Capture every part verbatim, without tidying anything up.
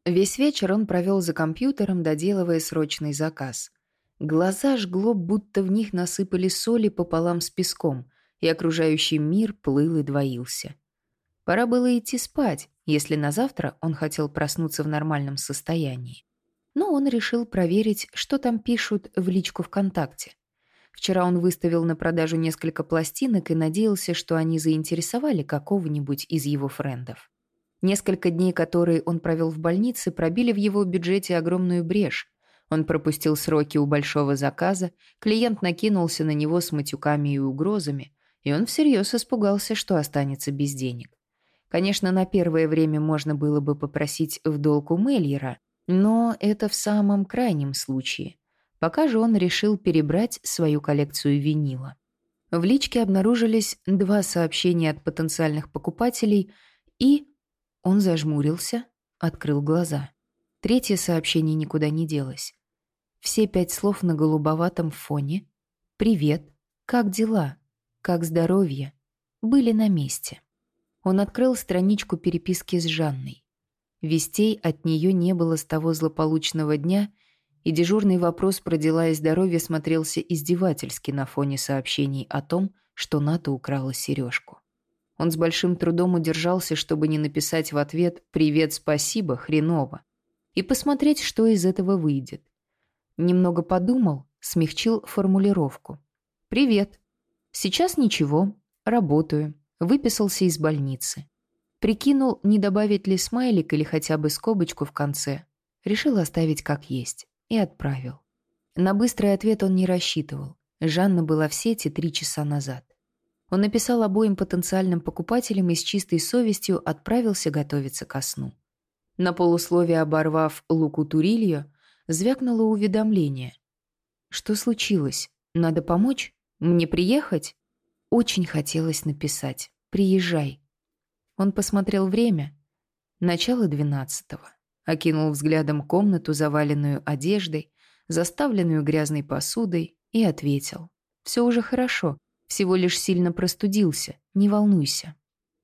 Весь вечер он провел за компьютером, доделывая срочный заказ. Глаза жгло, будто в них насыпали соли пополам с песком, и окружающий мир плыл и двоился. Пора было идти спать, если на завтра он хотел проснуться в нормальном состоянии. Но он решил проверить, что там пишут в личку ВКонтакте. Вчера он выставил на продажу несколько пластинок и надеялся, что они заинтересовали какого-нибудь из его френдов. Несколько дней, которые он провел в больнице, пробили в его бюджете огромную брешь. Он пропустил сроки у большого заказа, клиент накинулся на него с матюками и угрозами, и он всерьез испугался, что останется без денег. Конечно, на первое время можно было бы попросить в долг у Мельера, но это в самом крайнем случае. Пока же он решил перебрать свою коллекцию винила. В личке обнаружились два сообщения от потенциальных покупателей, и он зажмурился, открыл глаза. Третье сообщение никуда не делось. Все пять слов на голубоватом фоне «Привет», «Как дела?», «Как здоровье?» были на месте. Он открыл страничку переписки с Жанной. Вестей от нее не было с того злополучного дня, и дежурный вопрос про дела и здоровье смотрелся издевательски на фоне сообщений о том, что Ната украла сережку. Он с большим трудом удержался, чтобы не написать в ответ «Привет, спасибо, хреново», и посмотреть, что из этого выйдет. Немного подумал, смягчил формулировку. «Привет. Сейчас ничего. Работаю. Выписался из больницы». Прикинул, не добавить ли смайлик или хотя бы скобочку в конце. Решил оставить как есть. И отправил. На быстрый ответ он не рассчитывал. Жанна была в сети три часа назад. Он написал обоим потенциальным покупателям и с чистой совестью отправился готовиться ко сну. На полусловие оборвав Луку Турильо, звякнуло уведомление. «Что случилось? Надо помочь? Мне приехать?» Очень хотелось написать «Приезжай». Он посмотрел время. Начало двенадцатого. Окинул взглядом комнату, заваленную одеждой, заставленную грязной посудой, и ответил. «Все уже хорошо. Всего лишь сильно простудился. Не волнуйся».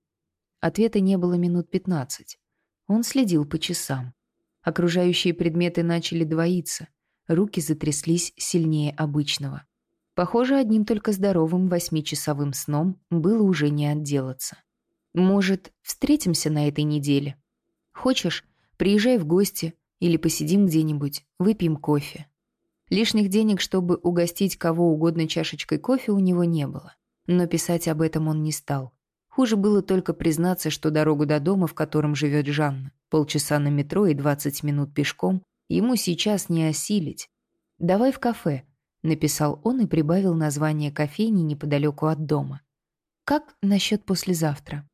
Ответа не было минут пятнадцать. Он следил по часам. Окружающие предметы начали двоиться. Руки затряслись сильнее обычного. Похоже, одним только здоровым восьмичасовым сном было уже не отделаться. «Может, встретимся на этой неделе? Хочешь, приезжай в гости или посидим где-нибудь, выпьем кофе». Лишних денег, чтобы угостить кого угодно чашечкой кофе, у него не было. Но писать об этом он не стал. Хуже было только признаться, что дорогу до дома, в котором живет Жанна, полчаса на метро и двадцать минут пешком, ему сейчас не осилить. «Давай в кафе», — написал он и прибавил название кофейни неподалеку от дома. «Как насчет послезавтра?»